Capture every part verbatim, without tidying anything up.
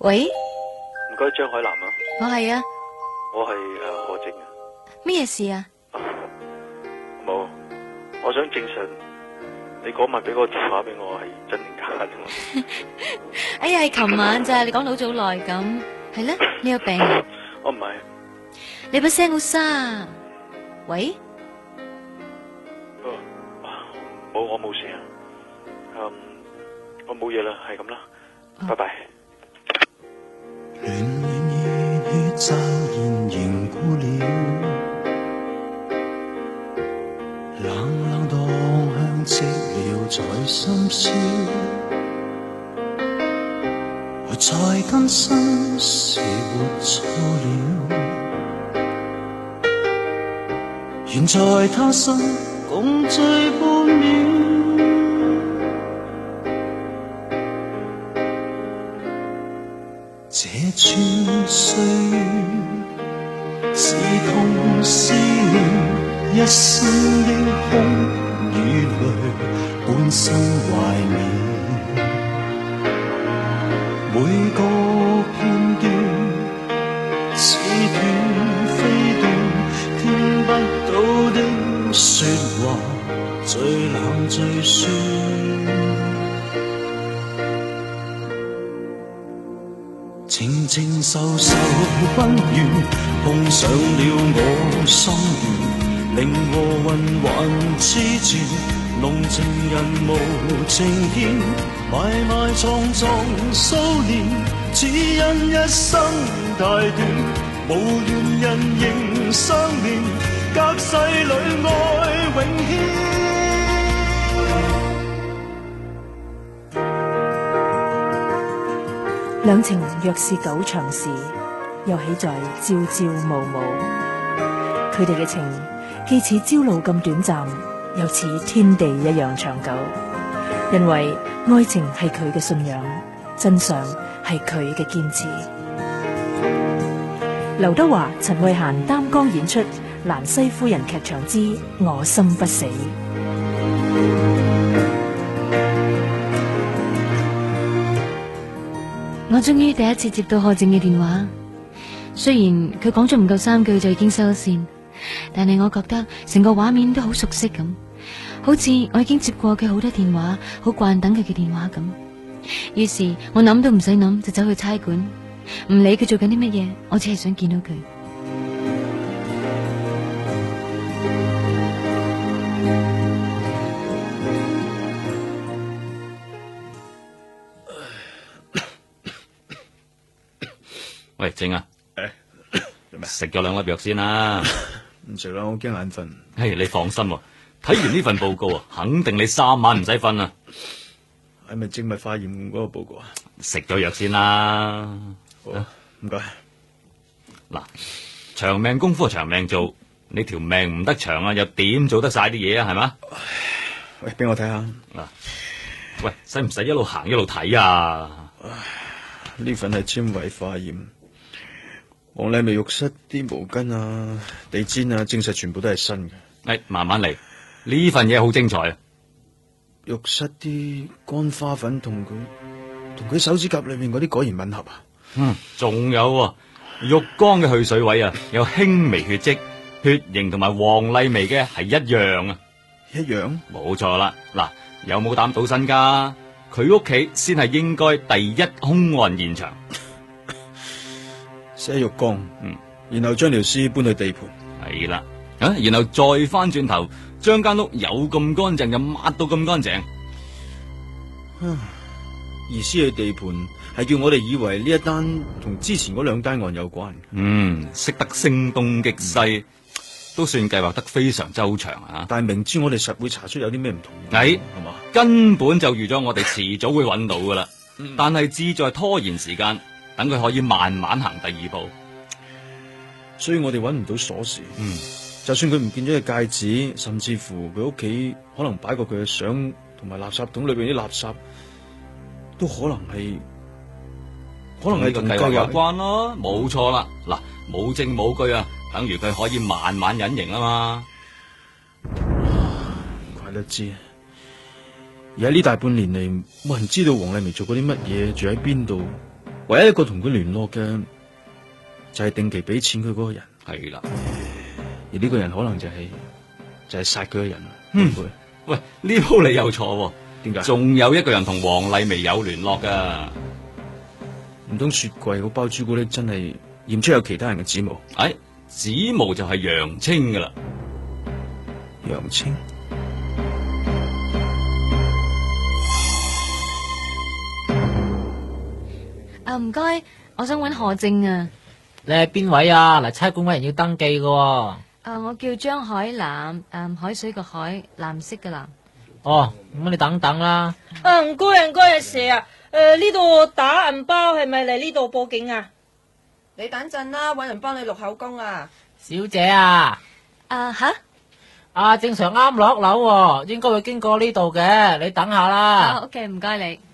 喂， 唔該，張海南啊。 我係啊。 我係誒何靜啊。 咩事啊？ 冇，我想證實你嗰晚俾個電話俾我係真定假啫嘛。 哎呀，係琴晚咋，你講到好早耐咁。係咧，你有病啊？ 我唔係。 你把聲好沙。喂？ 冇，我冇事啊。嗯，我冇嘢啦，係咁啦，拜拜。 戀戀熱血驟然凝固了，冷冷當香寂寥在深宵，我在單身時活錯了，願在他生共聚半秒。這串歲月是痛是亂，一生的空與淚，半生懷緬。每個片段似斷非斷，聽不到的說話，最冷最酸。靜靜受受溫暖，碰上了我心願，令和魂還痴纏，濃情人無情見，埋埋藏藏數年，只因一生太短，無緣人仍相戀，隔世裏愛永牽。 兩情若是久長時，又豈在朝朝暮暮。佢哋嘅情既似朝露咁短暫，又似天地一樣長久。因為愛情係佢嘅信仰，真相係佢嘅堅持。劉德華、陳慧嫻擔綱演出《蘭西夫人劇場之我心不死》。 我終於第一次接到何靜嘅電話，雖然佢講咗唔夠三句就已經收咗線，但係我覺得成個畫面都好熟悉咁，好似我已經接過佢好多電話，好慣等佢嘅電話咁。於是我諗都唔使諗就走去差館，唔理佢做緊啲乜嘢，我只係想見到佢。 喂，靜啊！ 誒，做咩？ 食咗兩粒藥先啦。 唔食啦，我驚眼瞓。 嘿，你放心喎，睇完呢份報告啊，肯定你三晚唔使瞓啊。 係咪精密化驗嗰個報告啊？ 食咗藥先啦。 好，唔該。 嗱，長命功夫係長命做，你條命唔得長啊，又點做得晒啲嘢啊？係嘛？ 喂，俾我睇下。 嗱，喂，使唔使一路行一路睇啊？ 呢份係纖維化驗。黃麗薇浴室啲毛巾啊、地氈啊，證實全部都係新嘅。 誒，慢慢嚟，呢份嘢好精彩啊！ 浴室啲乾花粉同佢同佢手指甲裏面嗰啲果然吻合啊！ 嗯，仲有啊，浴缸嘅去水位啊，有輕微血跡，血型同埋黃麗薇嘅係一樣啊！ 一樣？冇錯啦！嗱，有冇膽賭身家？佢屋企先係應該第一兇案現場。 寫浴缸，嗯，然後將條屍搬去地盤， 係啦，啊，然後再翻轉頭，將間屋有咁乾淨就抹到咁乾淨。 而屍去地盤係叫我哋以為呢一單同之前嗰兩單案有關。 嗯，識得聲東擊西，嗯、都算計劃得非常周詳啊！ 但係明知我哋實會查出有啲咩唔同， 係係嘛？ 根本就預咗我哋遲早會揾到噶啦， 嗯、 但係志在拖延時間。等佢可以慢慢行第二步， 所以我哋揾唔到鎖匙。 嗯， 就算佢唔見咗嘅戒指，甚至乎佢屋企可能擺過佢嘅相，同埋垃圾桶裏邊啲垃圾，都可能係，可能係同計劃有關咯。冇錯啦，嗱，冇證冇據啊，等於佢可以慢慢隱形啊嘛。 怪得知，而喺呢大半年嚟，冇人知道黃麗薇做過啲乜嘢，住喺邊度。 唯一一個同佢聯絡嘅就係定期俾錢佢嗰個人， 係啦。 而呢個人可能就係、就係殺佢嘅人。 嗯會唔會喂，呢鋪你又錯喎， 點解？ 仲有一個人同黃麗薇有聯絡噶。 唔通雪櫃嗰包朱古力真係驗出有其他人嘅指模？ 哎，指模就係楊青噶啦。 楊青。 啊，唔該，我想揾何靜啊。 你係邊位啊？嚟差館揾人要登記噶、喎。 啊，我叫張海藍，誒，海水個海，藍色嘅藍。 哦，咁你等等啦。 啊，唔該唔該啊，蛇啊，誒呢度打銀包係咪嚟呢度報警啊？ 你等陣啦，搵人幫你錄口供啊。 小姐啊， 啊吓？ 啊正常啱落樓喎，應該會經過呢度嘅，你等下啦。 啊，OK，唔該你。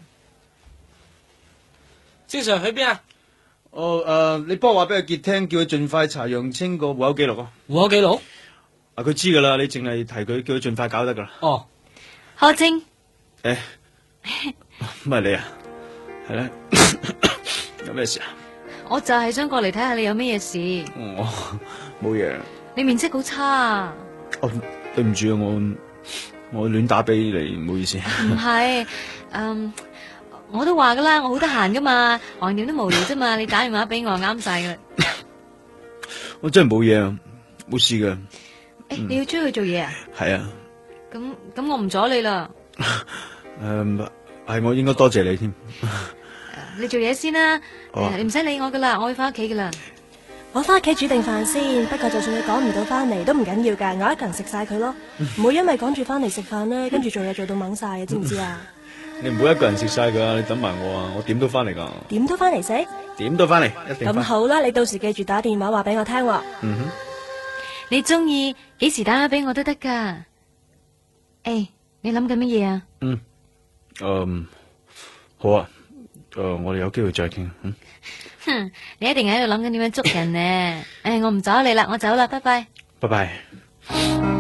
正常去邊啊？ 哦，誒、呃，你幫我話俾阿傑聽，叫佢盡快查楊青個戶口記錄啊。 戶口記錄？ 啊，佢知噶啦，你淨係提佢，叫佢盡快搞得噶啦。 哦， 何靜。 誒，唔係你啊？係咧，有咩事啊？ 我就係想過嚟睇下你有咩嘢事。 我冇嘢。 你面色好差啊！ 哦，對唔住啊，我我亂打俾你，唔好意思。 唔係，嗯，我都話噶啦，我好得閒噶嘛，橫掂都無聊啫嘛，你打電話俾我啱晒噶啦。 我真係冇嘢啊，冇事噶。 誒、欸，你要出去做嘢啊？ 係啊。 咁咁，我唔阻你啦。 誒，係我應該多謝你添。 你做嘢先啦， 哦你唔使理我噶啦，我要翻屋企噶啦。 我翻屋企煮定飯先，不過就算你趕唔到翻嚟都唔緊要噶，我一個人食晒佢咯，唔會因為趕住翻嚟食飯咧，跟住做嘢做到懵晒嘅，知唔知啊？ 你唔好一個人食晒噶，你等埋我啊，我點都翻嚟噶。 點都翻嚟食？ 點都翻嚟，一定咁返。 好啦，你到時記住打電話話俾我聽喎。 嗯哼。 你中意幾時打電話俾我都得噶。誒，你諗緊乜嘢啊？ 嗯，嗯，好啊，誒，我哋有機會再傾。嗯。 哼，你一定喺度諗緊點樣捉人呢？誒，我唔阻你啦，我走啦，拜拜。 拜拜。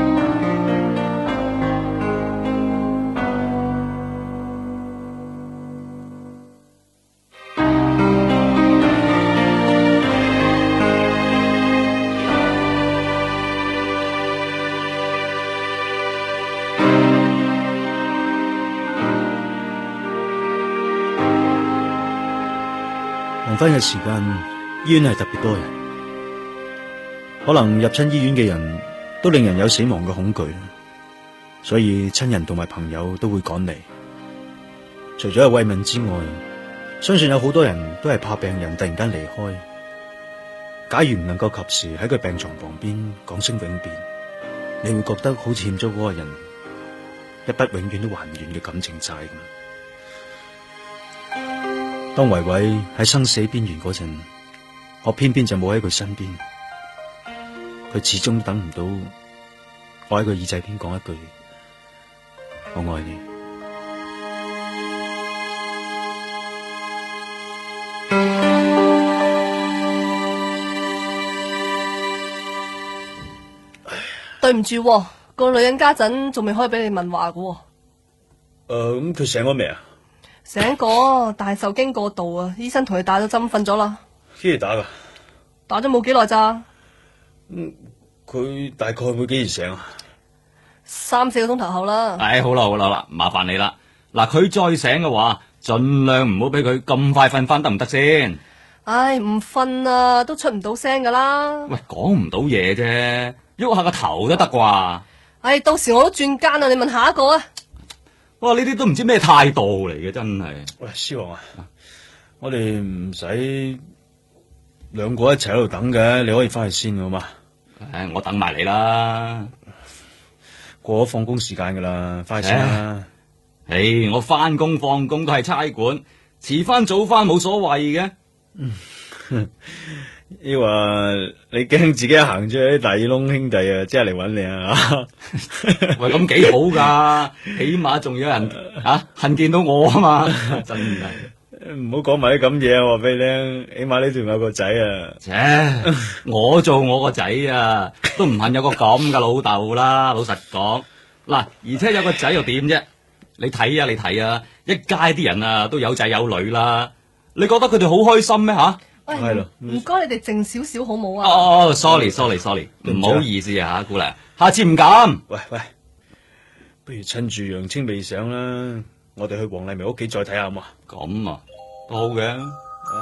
黃昏嘅時間，醫院係特別多人，可能入親醫院嘅人都令人有死亡嘅恐懼，所以親人同埋朋友都會趕嚟。除咗係慰問之外，相信有好多人都係怕病人突然間離開。假如唔能夠及時喺佢病床旁邊講聲永別，你會覺得好似欠咗嗰個人一筆永遠都還唔完嘅感情債咁。當維維喺生死邊緣嗰陣，我偏偏就冇喺佢身邊，佢始終等唔到我喺佢耳仔邊講一句我愛你。 對唔住，個女人家陣仲未可以俾你問話噶。 誒、呃，咁佢醒咗未啊？ 醒過，但係受驚過度啊！醫生同佢打咗針，瞓咗啦。 幾時打噶？ 打咗冇幾耐咋？ 嗯，佢大概會幾時醒啊？ 三四個鐘頭後啦。 唉，好啦好啦好啦，麻煩你啦。嗱，佢再醒嘅話，盡量唔好俾佢咁快瞓翻，得唔得先？ 唉，唔瞓啊，都出唔到聲噶啦。 喂，講唔到嘢啫，喐下個頭都得啩？ 唉，到時我都轉間啊！你問下一個啊。 哇！呢啲都唔知咩態度嚟嘅，真係。 喂，師王啊，我哋唔使兩個一齊喺度等嘅，你可以翻去先好嘛？ 唉，我等埋你啦。 過咗放工時間噶啦，翻去先啦。 唉，我翻工放工都係差館，遲翻早翻冇所謂嘅。 嗯，抑或你驚自己行出去啲大耳窿兄弟啊，即係嚟揾你啊？ 喂，咁幾好噶，起碼仲有人啊恨見到我啊嘛，真係。 唔好講埋啲咁嘢啊！話俾你聽，起碼呢度有個仔啊。 切，我做我個仔啊，都唔恨有個咁嘅老豆啦。老實講，嗱，而且有個仔又點啫？你睇啊，你睇啊，一街啲人啊都有仔有女啦。 你覺得佢哋好開心咩吓？ 喂， 係咯唔該你哋靜少少好冇哦啊？ 哦，sorry sorry sorry，唔好意思啊，姑娘，下次唔敢。 喂喂，不如趁住楊青未醒啦，我哋去黃麗薇屋企再睇下好嘛？ 咁啊，都好嘅。 啊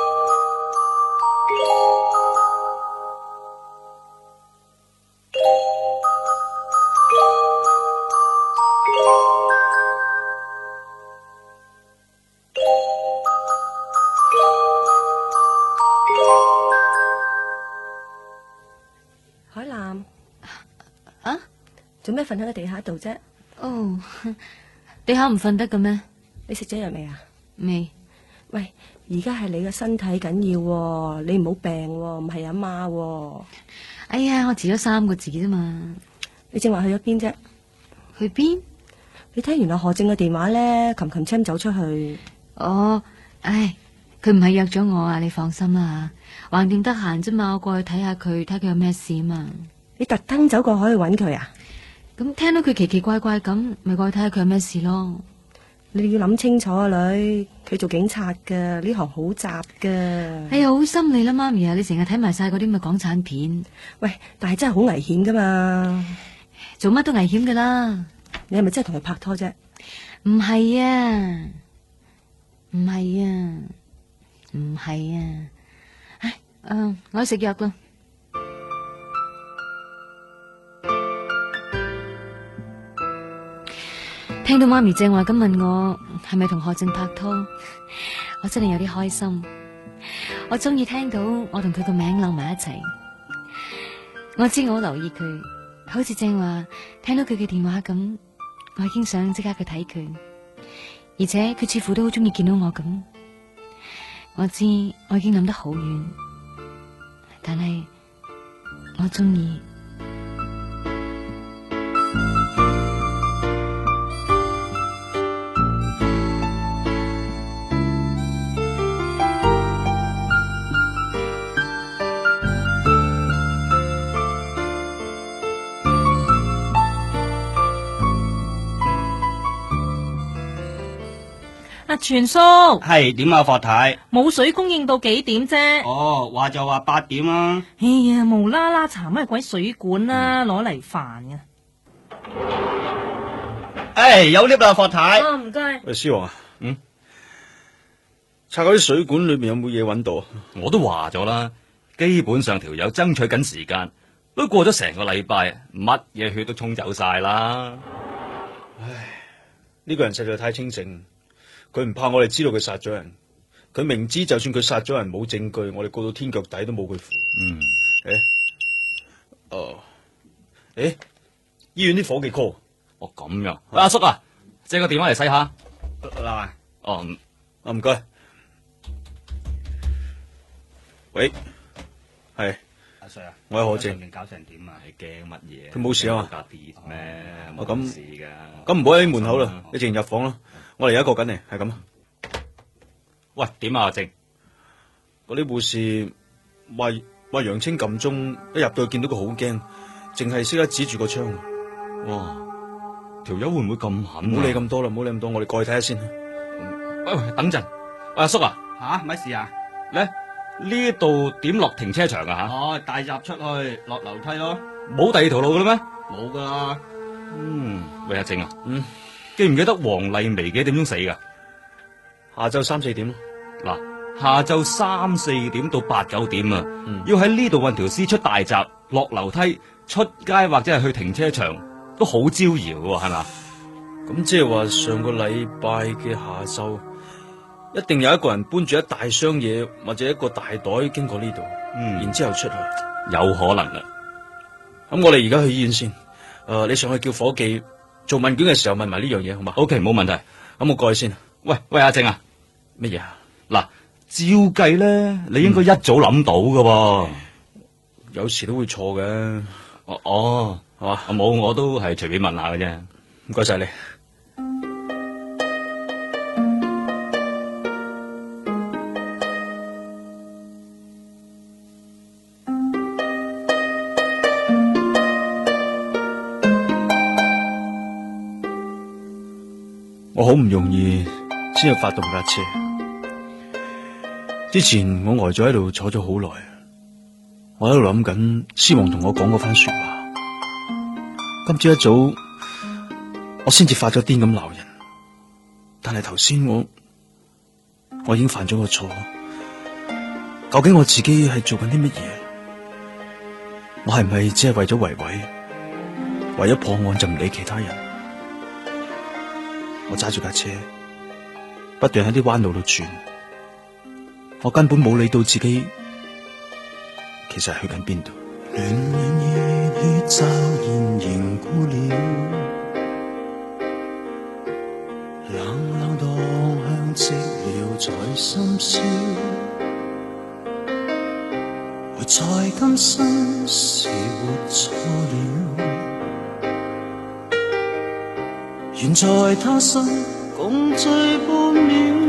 海南啊， 做咩瞓喺個地下度啫？ 哦，地下唔瞓得嘅咩？ 你食咗藥未啊？ 未。 喂，而家係你嘅身體緊要喎，你唔好病喎，唔係阿媽喎。 哎呀，我遲咗三個字啫嘛。 你正話去咗邊啫？ 去邊？ 你聽完阿何正嘅電話咧，琴琴車走出去。 哦，唉，佢唔係約咗我啊，你放心啦，橫掂得閒啫嘛，我過去睇下佢，睇佢有咩事啊嘛。 你特登走過海去揾佢啊？ 咁聽到佢奇奇怪怪咁，咪過去睇下佢有咩事咯。 你要諗清楚啊，女，佢做警察噶，呢行好雜噶。 哎呀，好心你啦，媽咪啊，你成日睇埋晒嗰啲咁嘅港產片。 喂，但係真係好危險噶嘛， 做乜都危險噶啦。 你係咪真係同佢拍拖啫？ 唔係啊，唔係啊，唔係啊。唉，誒，我去食藥啦。聽到媽咪正話咁問我係咪同何正拍拖，我真係有啲開心。我中意聽到我同佢個名扭埋一齊。我知我好留意佢，好似正話聽到佢嘅電話咁，我已經想即刻去睇佢，而且佢似乎都好中意見到我咁。我知我已經諗得好遠，但係我中意。 阿全叔， 係點啊，霍太？ 冇水供應到幾點啫？ 哦，話就話八點啦。 哎呀，無啦啦查乜鬼水管啦，攞嚟煩嘅。 誒，有 lift 啦，霍太。 啊，唔該。 喂，師王啊，嗯，拆嗰啲水管裏面有冇嘢揾到？ 我都話咗啦，基本上條友爭取緊時間，都過咗成個禮拜，乜嘢血都沖走晒啦。 唉，呢個人實在太清醒。佢唔怕我哋知道佢殺咗人，佢明知就算佢殺咗人冇證據，我哋告到天腳底都冇佢符。 嗯， 誒，哦，誒，醫院啲伙計 call。 哦咁樣，喂，阿叔啊，借個電話嚟使下。 嗱， 哦， 啊唔該。喂，係阿 Sir 啊， 我係何正。 搞成點啊？ 你驚乜嘢？ 佢冇事啊嘛？ 架跌咩？ 我冇咁事㗎。 咁唔好喺門口啦，你直入房啦。我哋而家過緊嚟，係咁。 喂，點啊，阿正？ 嗰啲護士話話楊青撳鐘，一入到去見到佢好驚，淨係識得指住個窗。 哇！條友會唔會咁狠？ 唔好理咁多啦，唔好理咁多，我哋過去睇下先。 喂喂，等陣，喂阿叔啊， 吓，乜事啊？ 咧呢度點落停車場啊吓？ 哦，大閘出去，落樓梯咯。 冇第二條路噶啦咩？ 冇噶啦。 嗯，喂阿正啊， 嗯， 記唔記得黃麗薇幾點鐘死噶？ 下晝三四點咯。 嗱，下晝三四點到八九點啊， 嗯要喺呢度運條屍出大閘，落樓梯出街或者係去停車場，都好招搖嘅，係嘛？ 咁即係話上個禮拜嘅下晝，一定有一個人搬住一大箱嘢或者一個大袋經過呢度， 嗯， 然之後出去， 有可能啊。 咁我哋而家去醫院先。誒、呃，你上去叫伙計做問卷嘅時候問埋呢樣嘢，好嘛 ？O K，冇問題。 咁我過去先。 喂喂，阿正啊， 乜嘢啊？ 嗱，照計咧，你應該一早諗到㗎喎、 嗯。有時都會錯嘅。 哦哦，係嘛？我冇，我都係隨便問下嘅啫。 唔該晒你。我好唔容易先至發動架車， 之前我呆咗喺度坐咗好耐，我喺度諗緊獅王同我講嗰番說話。今朝一早我先至發咗癲咁鬧人，但係頭先我我已經犯咗個錯。究竟我自己係做緊啲乜嘢？我係唔係只係為咗維維，為咗破案就唔理其他人？我揸住架車不斷喺啲彎路度轉，我根本冇理到自己其實係去緊邊度。 暖暖熱血驟然凝固了，冷冷蕩向寂寥在深宵，活在今生是活錯了，願在他生共聚半秒。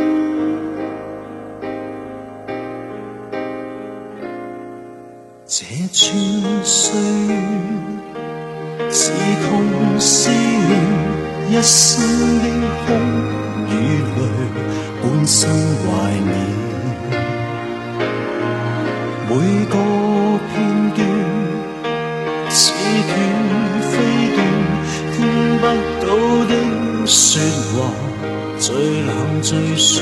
這串歲月似痛思念，一生的空與淚，半生懷念。每個片段似斷非斷，聽不到的說話最冷最酸。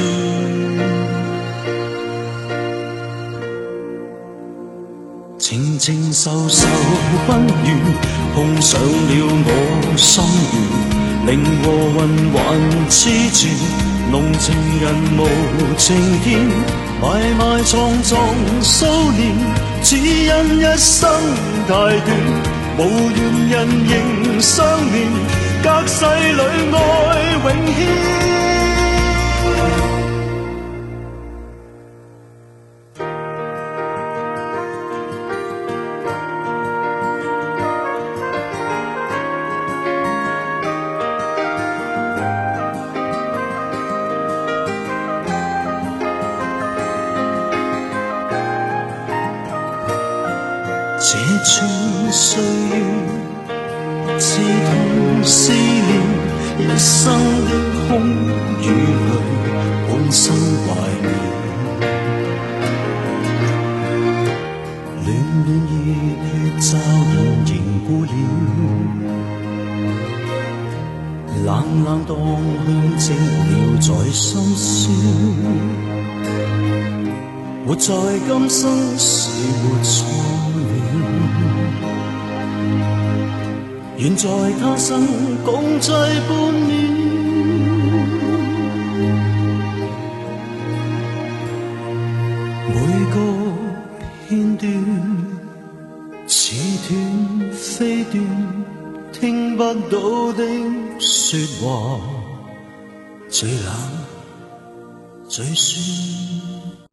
靜靜瘦瘦不願碰上了我心願，令和魂還痴纏，濃情人無情天，埋埋藏藏數年，只因一生太短，無緣人仍相連，隔世裏愛永牽。這串歲月刺痛思念，一生的空與淚，半生懷念。暖暖熱血驟然凝固了，冷冷蕩向寂寥在深宵，活在今生是活錯了，願在他生共聚半秒。每個片段似斷非斷，聽不到的說話最冷最酸。